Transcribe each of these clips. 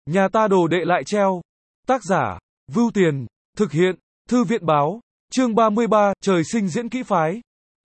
Nhà ta đồ đệ lại treo. Tác giả, Vưu Tiền, thực hiện, Thư viện báo, chương 33, trời sinh diễn kỹ phái.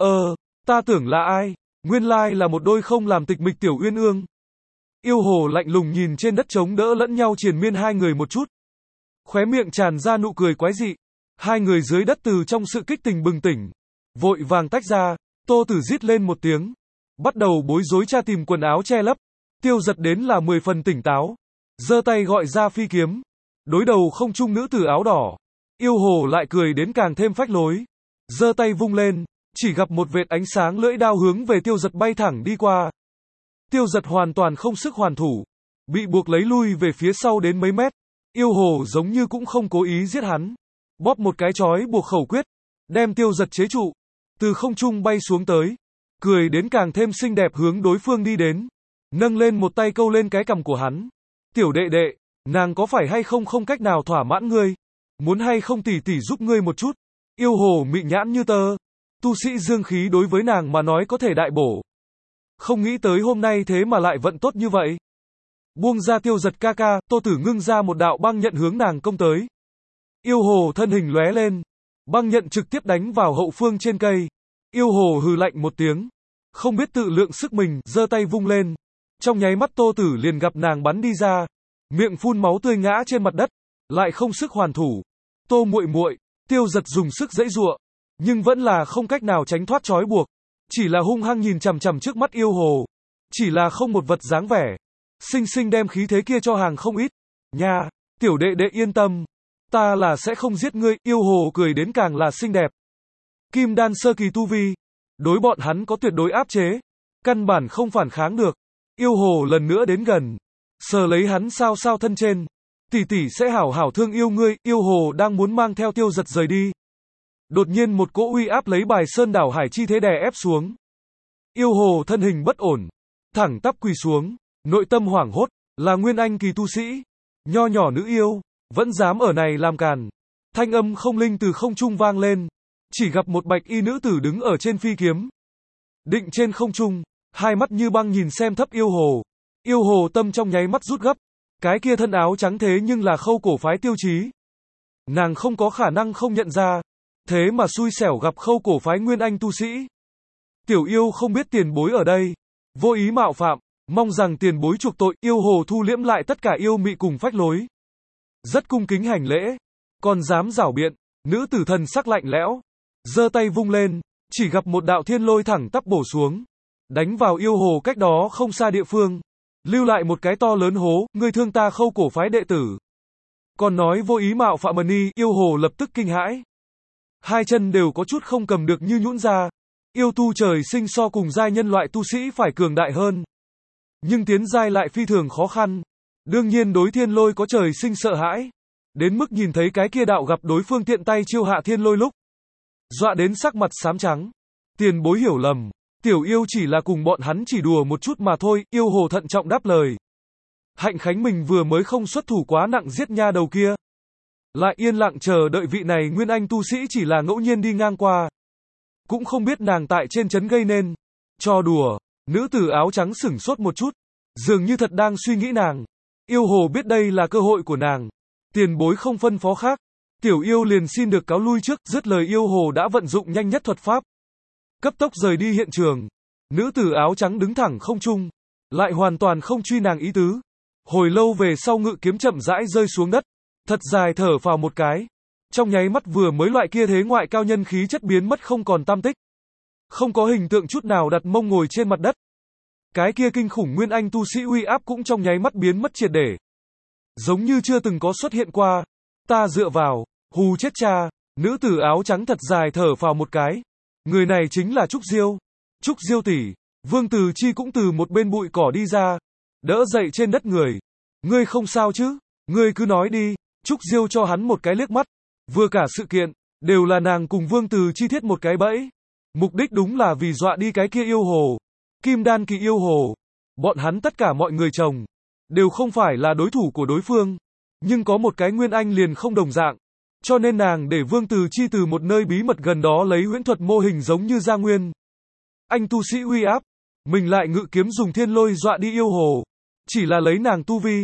Ta tưởng là ai, nguyên lai là một đôi không làm tịch mịch tiểu uyên ương. Yêu hồ lạnh lùng nhìn trên đất trống đỡ lẫn nhau triền miên hai người một chút. Khóe miệng tràn ra nụ cười quái dị. Hai người dưới đất từ trong sự kích tình bừng tỉnh. Vội vàng tách ra, Tô Tử rít lên một tiếng. Bắt đầu bối rối tra tìm quần áo che lấp. Tiêu Giật đến là 10 phần tỉnh táo. Giơ tay gọi ra phi kiếm. Đối đầu không trung nữ tử áo đỏ. Yêu hồ lại cười đến càng thêm phách lối. Giơ tay vung lên, chỉ gặp một vệt ánh sáng lưỡi đao hướng về Tiêu Giật bay thẳng đi qua. Tiêu Giật hoàn toàn không sức hoàn thủ. Bị buộc lấy lui về phía sau đến mấy mét. Yêu hồ giống như cũng không cố ý giết hắn. Bóp một cái chói buộc khẩu quyết. Đem Tiêu Giật chế trụ. Từ không trung bay xuống tới. Cười đến càng thêm xinh đẹp hướng đối phương đi đến. Nâng lên một tay câu lên cái cằm của hắn. Tiểu đệ đệ, nàng có phải hay không không cách nào thỏa mãn ngươi? Muốn hay không tỷ tỷ giúp ngươi một chút? Yêu hồ mị nhãn như tơ. Tu sĩ dương khí đối với nàng mà nói có thể đại bổ. Không nghĩ tới hôm nay thế mà lại vận tốt như vậy. Buông ra Tiêu Giật ca ca, Tô Tử ngưng ra một đạo băng nhận hướng nàng công tới. Yêu hồ thân hình lóe lên. Băng nhận trực tiếp đánh vào hậu phương trên cây. Yêu hồ hừ lạnh một tiếng. Không biết tự lượng sức mình, giơ tay vung lên. Trong nháy mắt Tô Tử liền gặp nàng bắn đi ra. Miệng phun máu tươi ngã trên mặt đất. Lại không sức hoàn thủ. Tô muội muội, Tiêu Giật dùng sức giãy giụa. Nhưng vẫn là không cách nào tránh thoát trói buộc. Chỉ là hung hăng nhìn chằm chằm trước mắt yêu hồ. Chỉ là không một vật dáng vẻ. Sinh sinh đem khí thế kia cho hàng không ít. Nha, tiểu đệ đệ yên tâm. Ta là sẽ không giết ngươi, yêu hồ cười đến càng là xinh đẹp. Kim đan sơ kỳ tu vi. Đối bọn hắn có tuyệt đối áp chế. Căn bản không phản kháng được. Yêu hồ lần nữa đến gần. Sờ lấy hắn sao sao thân trên. Tỷ tỷ sẽ hảo hảo thương yêu ngươi, yêu hồ đang muốn mang theo Tiêu Giật rời đi. Đột nhiên một cỗ uy áp lấy bài sơn đảo hải chi thế đè ép xuống. Yêu hồ thân hình bất ổn. Thẳng tắp quỳ xuống. Nội tâm hoảng hốt. Là nguyên anh kỳ tu sĩ. Nho nhỏ nữ yêu. Vẫn dám ở này làm càn. Thanh âm không linh từ không trung vang lên. Chỉ gặp một bạch y nữ tử đứng ở trên phi kiếm. Định trên không trung. Hai mắt như băng nhìn xem thấp yêu hồ. Yêu hồ tâm trong nháy mắt rút gấp. Cái kia thân áo trắng thế nhưng là Khâu cổ phái Tiêu Chí. Nàng không có khả năng không nhận ra. Thế mà xui xẻo gặp Khâu cổ phái nguyên anh tu sĩ. Tiểu yêu không biết tiền bối ở đây. Vô ý mạo phạm. Mong rằng tiền bối chuộc tội. Yêu hồ thu liễm lại tất cả yêu mị cùng phách lối. Rất cung kính hành lễ. Còn dám giảo biện. Nữ tử thần sắc lạnh lẽo. Giơ tay vung lên. Chỉ gặp một đạo thiên lôi thẳng tắp bổ xuống. Đánh vào yêu hồ cách đó không xa địa phương. Lưu lại một cái to lớn hố. Ngươi thương ta Khâu cổ phái đệ tử. Còn nói vô ý mạo phạm mần y. Yêu hồ lập tức kinh hãi. Hai chân đều có chút không cầm được như nhũn ra. Yêu tu trời sinh so cùng giai nhân loại tu sĩ phải cường đại hơn. Nhưng tiến giai lại phi thường khó khăn. Đương nhiên đối thiên lôi có trời sinh sợ hãi. Đến mức nhìn thấy cái kia đạo gặp đối phương tiện tay chiêu hạ thiên lôi lúc. Dọa đến sắc mặt xám trắng. Tiền bối hiểu lầm. Tiểu yêu chỉ là cùng bọn hắn chỉ đùa một chút mà thôi. Yêu hồ thận trọng đáp lời. Hạnh khánh mình vừa mới không xuất thủ quá nặng giết nha đầu kia. Lại yên lặng chờ đợi vị này nguyên anh tu sĩ chỉ là ngẫu nhiên đi ngang qua. Cũng không biết nàng tại trên trấn gây nên. Cho đùa. Nữ tử áo trắng sửng sốt một chút. Dường như thật đang suy nghĩ nàng. Yêu hồ biết đây là cơ hội của nàng. Tiền bối không phân phó khác. Tiểu yêu liền xin được cáo lui trước. Dứt lời yêu hồ đã vận dụng nhanh nhất thuật pháp. Cấp tốc rời đi hiện trường. Nữ tử áo trắng đứng thẳng không trung. Lại hoàn toàn không truy nàng ý tứ. Hồi lâu về sau ngự kiếm chậm rãi rơi xuống đất. Thật dài thở phào một cái. Trong nháy mắt vừa mới loại kia thế ngoại cao nhân khí chất biến mất không còn tăm tích. Không có hình tượng chút nào đặt mông ngồi trên mặt đất. Cái kia kinh khủng nguyên anh tu sĩ uy áp cũng trong nháy mắt biến mất triệt để. Giống như chưa từng có xuất hiện qua. Ta dựa vào, hù chết cha. Nữ tử áo trắng thật dài thở phào một cái. Người này chính là Trúc Diêu. Trúc Diêu tỷ. Vương Từ Chi cũng từ một bên bụi cỏ đi ra. Đỡ dậy trên đất người. Ngươi không sao chứ? Ngươi cứ nói đi. Trúc Diêu cho hắn một cái liếc mắt. Vừa cả sự kiện, đều là nàng cùng Vương Từ Chi thiết một cái bẫy. Mục đích đúng là vì dọa đi cái kia yêu hồ. Kim đan kỳ yêu hồ. Bọn hắn tất cả mọi người chồng. Đều không phải là đối thủ của đối phương. Nhưng có một cái nguyên anh liền không đồng dạng. Cho nên nàng để Vương Từ Chi từ một nơi bí mật gần đó lấy huyễn thuật mô hình giống như gia nguyên. Anh tu sĩ uy áp. Mình lại ngự kiếm dùng thiên lôi dọa đi yêu hồ. Chỉ là lấy nàng tu vi.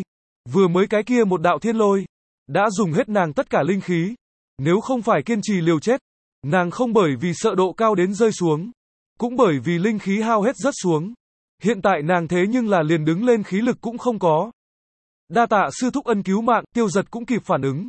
Vừa mới cái kia một đạo thiên lôi, đã dùng hết nàng tất cả linh khí. Nếu không phải kiên trì liều chết, nàng không bởi vì sợ độ cao đến rơi xuống, cũng bởi vì linh khí hao hết rớt xuống. Hiện tại nàng thế nhưng là liền đứng lên khí lực cũng không có. Đa tạ sư thúc ân cứu mạng, Tiêu Giật cũng kịp phản ứng.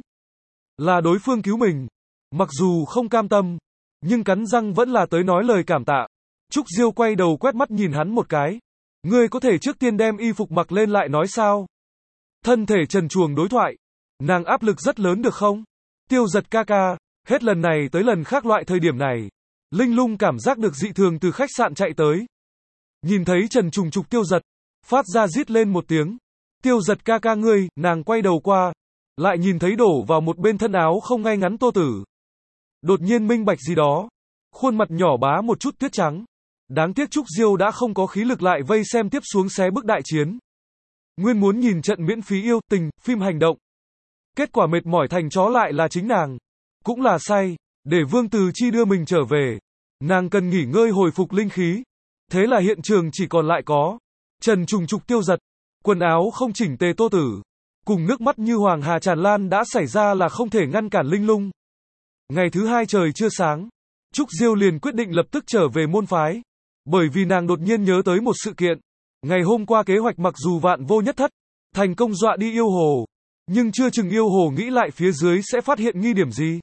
Là đối phương cứu mình. Mặc dù không cam tâm, nhưng cắn răng vẫn là tới nói lời cảm tạ. Trúc Diêu quay đầu quét mắt nhìn hắn một cái. Ngươi có thể trước tiên đem y phục mặc lên lại nói sao? Thân thể trần truồng đối thoại. Nàng áp lực rất lớn được không? Tiêu Giật ca ca, hết lần này tới lần khác loại thời điểm này. Linh Lung cảm giác được dị thường từ khách sạn chạy tới. Nhìn thấy Trần Trùng Trục Tiêu Giật, phát ra rít lên một tiếng. Tiêu Giật ca ca ngươi, nàng quay đầu qua. Lại nhìn thấy đổ vào một bên thân áo không ngay ngắn Tô Tử. Đột nhiên minh bạch gì đó. Khuôn mặt nhỏ bá một chút tuyết trắng. Đáng tiếc Trúc Diêu đã không có khí lực lại vây xem tiếp xuống xé bức đại chiến. Nguyên muốn nhìn trận miễn phí yêu tình, phim hành động. Kết quả mệt mỏi thành chó lại là chính nàng. Cũng là say, để Vương Từ Chi đưa mình trở về. Nàng cần nghỉ ngơi hồi phục linh khí. Thế là hiện trường chỉ còn lại có Trần Trùng Trục Tiêu Giật, quần áo không chỉnh tề Tô Tử, cùng nước mắt như hoàng hà tràn lan đã xảy ra là không thể ngăn cản Linh Lung. Ngày thứ hai trời chưa sáng, Trúc Diêu liền quyết định lập tức trở về môn phái. Bởi vì nàng đột nhiên nhớ tới một sự kiện. Ngày hôm qua kế hoạch mặc dù vạn vô nhất thất, thành công dọa đi yêu hồ. Nhưng chưa chừng yêu hồ nghĩ lại phía dưới sẽ phát hiện nghi điểm gì.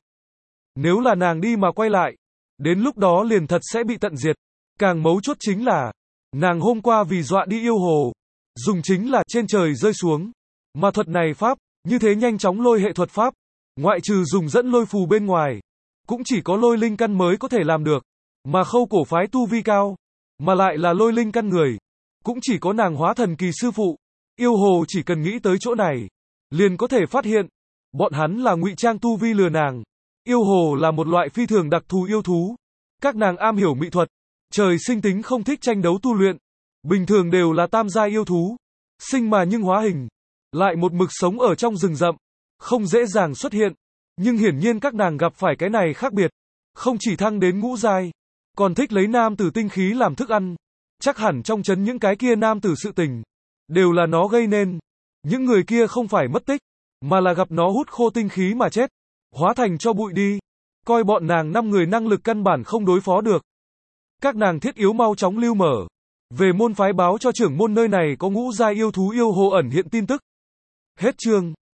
Nếu là nàng đi mà quay lại, đến lúc đó liền thật sẽ bị tận diệt. Càng mấu chốt chính là, nàng hôm qua vì dọa đi yêu hồ, dùng chính là trên trời rơi xuống. Mà thuật này pháp, như thế nhanh chóng lôi hệ thuật pháp, ngoại trừ dùng dẫn lôi phù bên ngoài, cũng chỉ có lôi linh căn mới có thể làm được. Mà Khâu cổ phái tu vi cao, mà lại là lôi linh căn người, cũng chỉ có nàng hóa thần kỳ sư phụ. Yêu hồ chỉ cần nghĩ tới chỗ này, liền có thể phát hiện, bọn hắn là ngụy trang tu vi lừa nàng. Yêu hồ là một loại phi thường đặc thù yêu thú. Các nàng am hiểu mỹ thuật, trời sinh tính không thích tranh đấu tu luyện. Bình thường đều là tam giai yêu thú, sinh mà nhưng hóa hình, lại một mực sống ở trong rừng rậm, không dễ dàng xuất hiện. Nhưng hiển nhiên các nàng gặp phải cái này khác biệt, không chỉ thăng đến ngũ giai, còn thích lấy nam tử tinh khí làm thức ăn. Chắc hẳn trong trấn những cái kia nam tử sự tình, đều là nó gây nên. Những người kia không phải mất tích, mà là gặp nó hút khô tinh khí mà chết, hóa thành cho bụi đi. Coi bọn nàng 5 người năng lực căn bản không đối phó được. Các nàng thiết yếu mau chóng lưu mở. Về môn phái báo cho trưởng môn nơi này có ngũ giai yêu thú yêu hồ ẩn hiện tin tức. Hết chương.